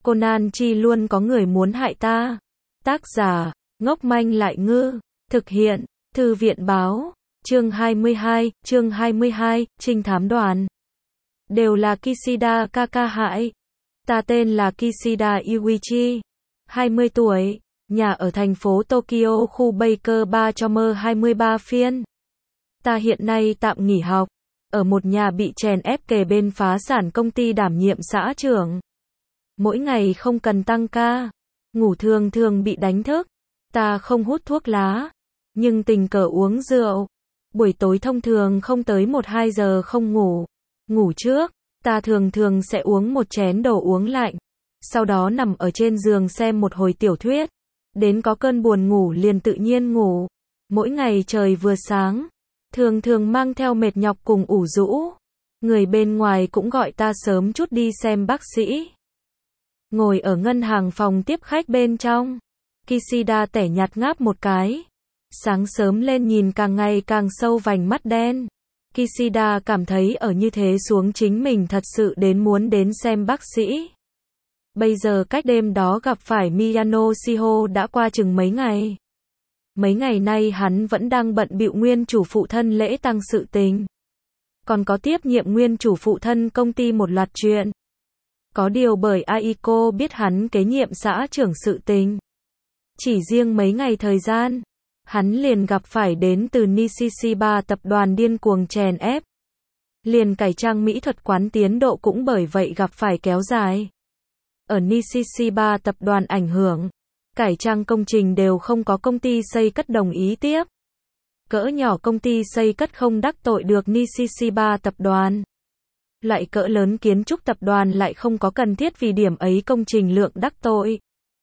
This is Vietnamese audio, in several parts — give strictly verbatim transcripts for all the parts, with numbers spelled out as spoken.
Conan Chi luôn có người muốn hại ta. Tác giả, ngốc manh lại ngư. Thực hiện, Thư viện báo. Chương hai mươi hai, chương hai mươi hai, trinh thám đoàn. Đều là Kishida Kaka hại. Ta tên là Kishida Yuichi. hai mươi tuổi, nhà ở thành phố Tokyo, khu Baker ba cho mơ hai mươi ba phiên. Ta hiện nay tạm nghỉ học, ở một nhà bị chèn ép kề bên phá sản công ty đảm nhiệm xã trưởng. Mỗi ngày không cần tăng ca, ngủ thường thường bị đánh thức. Ta không hút thuốc lá, nhưng tình cờ uống rượu. Buổi tối thông thường không tới một hai giờ không ngủ. Ngủ trước, ta thường thường sẽ uống một chén đồ uống lạnh. Sau đó nằm ở trên giường xem một hồi tiểu thuyết. Đến có cơn buồn ngủ liền tự nhiên ngủ. Mỗi ngày trời vừa sáng, thường thường mang theo mệt nhọc cùng ủ rũ. Người bên ngoài cũng gọi ta sớm chút đi xem bác sĩ. Ngồi ở ngân hàng phòng tiếp khách bên trong, Kishida tẻ nhạt ngáp một cái. Sáng sớm lên nhìn càng ngày càng sâu vành mắt đen. Kishida cảm thấy ở như thế xuống chính mình thật sự đến muốn đến xem bác sĩ. Bây giờ cách đêm đó gặp phải Miyano Shiho đã qua chừng mấy ngày. Mấy ngày nay hắn vẫn đang bận bịu nguyên chủ phụ thân lễ tang sự tình. Còn có tiếp nhiệm nguyên chủ phụ thân công ty một loạt chuyện. Có điều bởi Aiko biết hắn kế nhiệm xã trưởng sự tình. Chỉ riêng mấy ngày thời gian, hắn liền gặp phải đến từ Nishiba tập đoàn điên cuồng chèn ép. Liền cải trang mỹ thuật quán tiến độ cũng bởi vậy gặp phải kéo dài. Ở Nishiba tập đoàn ảnh hưởng, cải trang công trình đều không có công ty xây cất đồng ý tiếp. Cỡ nhỏ công ty xây cất không đắc tội được Nishiba tập đoàn. Loại cỡ lớn kiến trúc tập đoàn lại không có cần thiết vì điểm ấy công trình lượng đắc tội.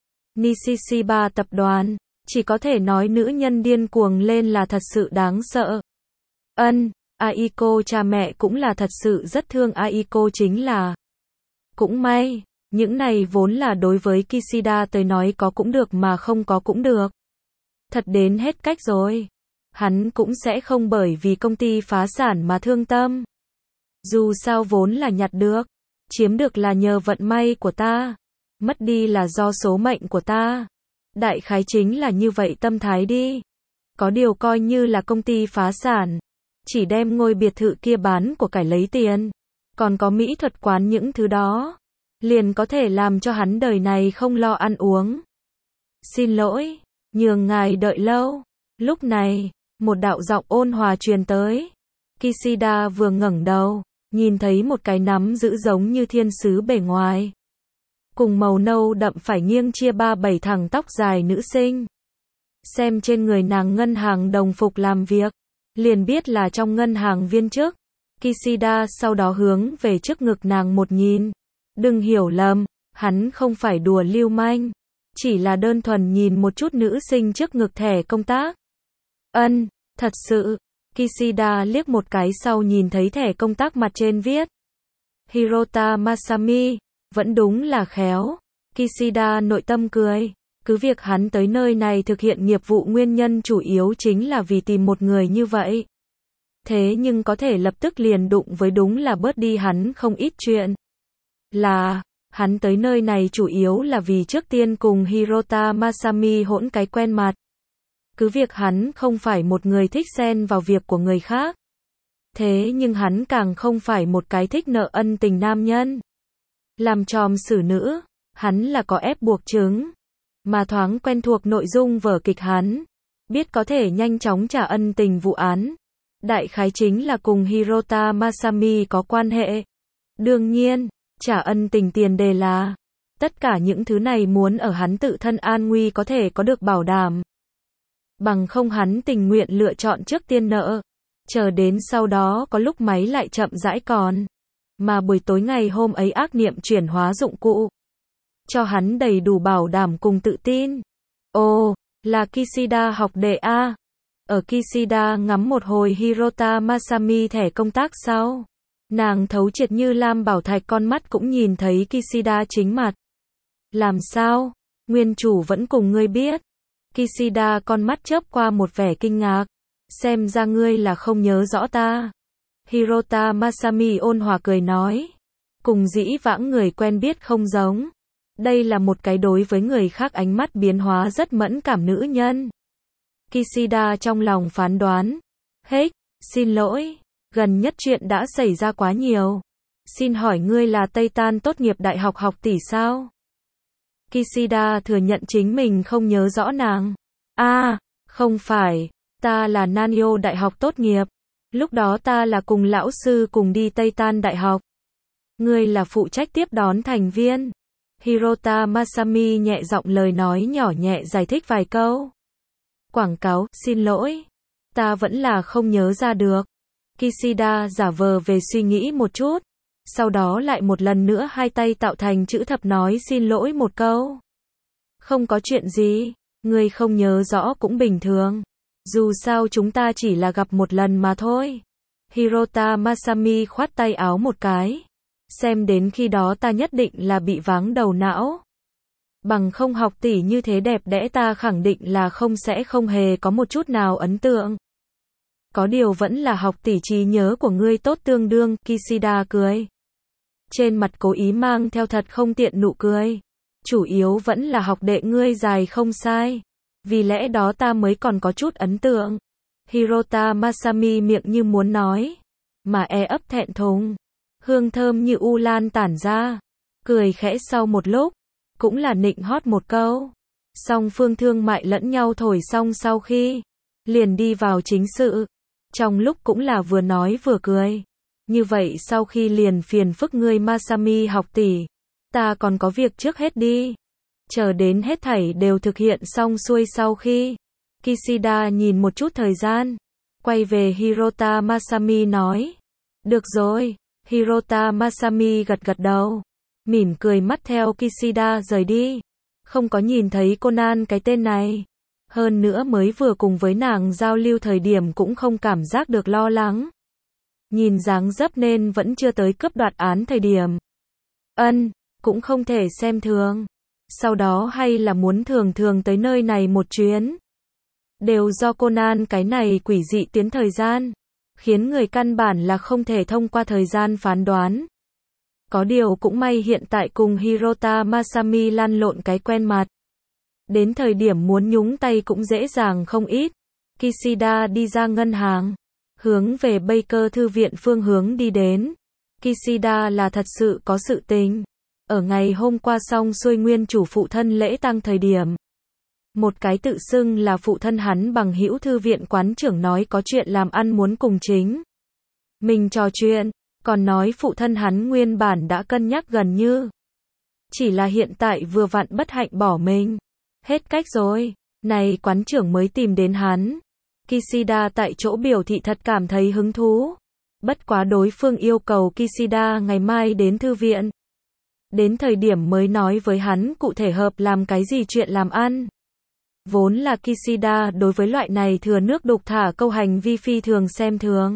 Nishiba tập đoàn, chỉ có thể nói nữ nhân điên cuồng lên là thật sự đáng sợ. Ân, Aiko cha mẹ cũng là thật sự rất thương Aiko chính là. Cũng may, những này vốn là đối với Kishida tới nói có cũng được mà không có cũng được. Thật đến hết cách rồi. Hắn cũng sẽ không bởi vì công ty phá sản mà thương tâm. Dù sao vốn là nhặt được, chiếm được là nhờ vận may của ta, mất đi là do số mệnh của ta. Đại khái chính là như vậy tâm thái đi. Có điều coi như là công ty phá sản, chỉ đem ngôi biệt thự kia bán của cải lấy tiền, còn có mỹ thuật quán những thứ đó, liền có thể làm cho hắn đời này không lo ăn uống. Xin lỗi, nhường ngài đợi lâu. Lúc này, một đạo giọng ôn hòa truyền tới. Kishida vừa ngẩng đầu, nhìn thấy một cái nắm giữ giống như thiên sứ bề ngoài. Cùng màu nâu đậm phải nghiêng chia ba bảy thẳng tóc dài nữ sinh. Xem trên người nàng ngân hàng đồng phục làm việc, liền biết là trong ngân hàng viên chức. Kishida sau đó hướng về trước ngực nàng một nhìn. Đừng hiểu lầm, hắn không phải đùa lưu manh, chỉ là đơn thuần nhìn một chút nữ sinh trước ngực thẻ công tác. Ân, thật sự. Kishida liếc một cái sau nhìn thấy thẻ công tác mặt trên viết Hirota Masami, vẫn đúng là khéo. Kishida nội tâm cười, cứ việc hắn tới nơi này thực hiện nghiệp vụ nguyên nhân chủ yếu chính là vì tìm một người như vậy. Thế nhưng có thể lập tức liền đụng với đúng là bớt đi hắn không ít chuyện. Là, hắn tới nơi này chủ yếu là vì trước tiên cùng Hirota Masami hỗn cái quen mặt. Cứ việc hắn không phải một người thích xen vào việc của người khác. Thế nhưng hắn càng không phải một cái thích nợ ân tình nam nhân. Làm tròm xử nữ, hắn là có ép buộc chứng. Mà thoáng quen thuộc nội dung vở kịch hắn, biết có thể nhanh chóng trả ân tình vụ án. Đại khái chính là cùng Hirota Masami có quan hệ. Đương nhiên, trả ân tình tiền đề là tất cả những thứ này muốn ở hắn tự thân an nguy có thể có được bảo đảm. Bằng không hắn tình nguyện lựa chọn trước tiên nợ, chờ đến sau đó có lúc máy lại chậm rãi còn. Mà buổi tối ngày hôm ấy ác niệm chuyển hóa dụng cụ, cho hắn đầy đủ bảo đảm cùng tự tin. Ồ, là Kishida học đệ A. Ở Kishida ngắm một hồi Hirota Masami thẻ công tác sau, nàng thấu triệt như lam bảo thạch con mắt cũng nhìn thấy Kishida chính mặt. Làm sao? Nguyên chủ vẫn cùng ngươi biết. Kishida con mắt chớp qua một vẻ kinh ngạc. Xem ra ngươi là không nhớ rõ ta. Hirota Masami ôn hòa cười nói. Cùng dĩ vãng người quen biết không giống. Đây là một cái đối với người khác ánh mắt biến hóa rất mẫn cảm nữ nhân. Kishida trong lòng phán đoán. Hết, xin lỗi, gần nhất chuyện đã xảy ra quá nhiều. Xin hỏi ngươi là Tây Tan tốt nghiệp đại học học tỷ sao? Kishida thừa nhận chính mình không nhớ rõ nàng. À, không phải, ta là Nanyo đại học tốt nghiệp. Lúc đó ta là cùng lão sư cùng đi Tây Tan đại học. Ngươi là phụ trách tiếp đón thành viên. Hirota Masami nhẹ giọng lời nói nhỏ nhẹ giải thích vài câu. Quảng cáo, xin lỗi. Ta vẫn là không nhớ ra được. Kishida giả vờ về suy nghĩ một chút. Sau đó lại một lần nữa hai tay tạo thành chữ thập nói xin lỗi một câu. Không có chuyện gì, ngươi không nhớ rõ cũng bình thường. Dù sao chúng ta chỉ là gặp một lần mà thôi. Hirota Masami khoát tay áo một cái. Xem đến khi đó ta nhất định là bị váng đầu não. Bằng không học tỷ như thế đẹp đẽ ta khẳng định là không sẽ không hề có một chút nào ấn tượng. Có điều vẫn là học tỷ trí nhớ của ngươi tốt tương đương, Kishida cười. Trên mặt cố ý mang theo thật không tiện nụ cười. Chủ yếu vẫn là học đệ ngươi dài không sai. Vì lẽ đó ta mới còn có chút ấn tượng. Hirota Masami miệng như muốn nói. Mà e ấp thẹn thùng. Hương thơm như u lan tản ra. Cười khẽ sau một lúc. Cũng là nịnh hót một câu. Song phương thương mại lẫn nhau thổi xong sau khi. Liền đi vào chính sự. Trong lúc cũng là vừa nói vừa cười. Như vậy sau khi liền phiền phức ngươi Masami học tỷ. Ta còn có việc trước hết đi. Chờ đến hết thảy đều thực hiện xong xuôi sau khi. Kishida nhìn một chút thời gian. Quay về Hirota Masami nói. Được rồi. Hirota Masami gật gật đầu. Mỉm cười mắt theo Kishida rời đi. Không có nhìn thấy Conan cái tên này. Hơn nữa mới vừa cùng với nàng giao lưu thời điểm cũng không cảm giác được lo lắng. Nhìn dáng dấp nên vẫn chưa tới cướp đoạt án thời điểm. Ân, cũng không thể xem thường. Sau đó hay là muốn thường thường tới nơi này một chuyến. Đều do Conan cái này quỷ dị tiến thời gian. Khiến người căn bản là không thể thông qua thời gian phán đoán. Có điều cũng may hiện tại cùng Hirota Masami lăn lộn cái quen mặt. Đến thời điểm muốn nhúng tay cũng dễ dàng không ít. Kishida đi ra ngân hàng. Hướng về Baker thư viện phương hướng đi đến. Kishida là thật sự có sự tình. Ở ngày hôm qua xong xuôi nguyên chủ phụ thân lễ tang thời điểm. Một cái tự xưng là phụ thân hắn bằng hữu thư viện quán trưởng nói có chuyện làm ăn muốn cùng chính. Mình trò chuyện, còn nói phụ thân hắn nguyên bản đã cân nhắc gần như. Chỉ là hiện tại vừa vặn bất hạnh bỏ mình. Hết cách rồi, này quán trưởng mới tìm đến hắn. Kishida tại chỗ biểu thị thật cảm thấy hứng thú. Bất quá đối phương yêu cầu Kishida ngày mai đến thư viện. Đến thời điểm mới nói với hắn cụ thể hợp làm cái gì chuyện làm ăn. Vốn là Kishida đối với loại này thừa nước đục thả câu hành vi phi thường xem thường.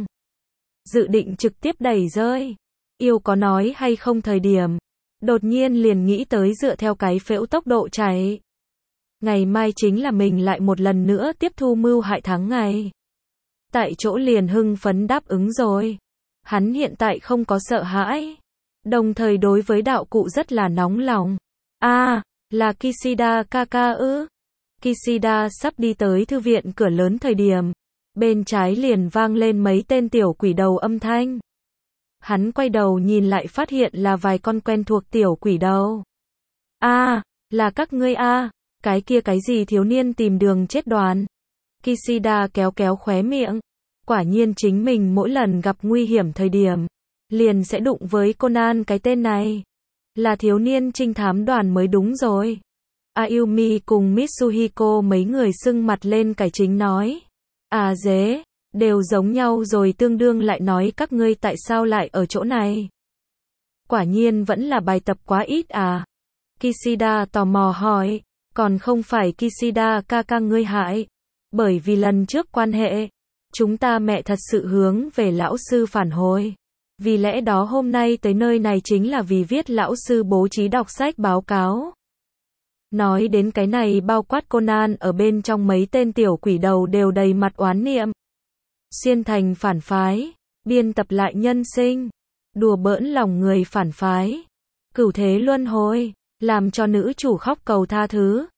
Dự định trực tiếp đẩy rơi. Yêu có nói hay không thời điểm. Đột nhiên liền nghĩ tới dựa theo cái phễu tốc độ chạy. Ngày mai chính là mình lại một lần nữa tiếp thu mưu hại tháng ngày. Tại chỗ liền hưng phấn đáp ứng rồi. Hắn hiện tại không có sợ hãi. Đồng thời đối với đạo cụ rất là nóng lòng. À, là Kishida Kaka ư. Kishida sắp đi tới thư viện cửa lớn thời điểm. Bên trái liền vang lên mấy tên tiểu quỷ đầu âm thanh. Hắn quay đầu nhìn lại phát hiện là vài con quen thuộc tiểu quỷ đầu. À, là các ngươi à, cái kia cái gì thiếu niên tìm đường chết đoàn. Kishida kéo kéo khóe miệng. Quả nhiên chính mình mỗi lần gặp nguy hiểm thời điểm. Liền sẽ đụng với Conan cái tên này. Là thiếu niên trinh thám đoàn mới đúng rồi. Ayumi cùng Mitsuhiko mấy người sưng mặt lên cải chính nói. À dế, đều giống nhau rồi tương đương lại nói các ngươi tại sao lại ở chỗ này. Quả nhiên vẫn là bài tập quá ít à. Kishida tò mò hỏi, còn không phải Kishida Kaka ngươi hại. Bởi vì lần trước quan hệ, chúng ta mẹ thật sự hướng về lão sư phản hồi. Vì lẽ đó hôm nay tới nơi này chính là vì viết lão sư bố trí đọc sách báo cáo. Nói đến cái này bao quát Conan ở bên trong mấy tên tiểu quỷ đầu đều đầy mặt oán niệm. Xuyên thành phản phái, biên tập lại nhân sinh, đùa bỡn lòng người phản phái, cửu thế luân hồi. làm cho nữ chủ khóc cầu tha thứ.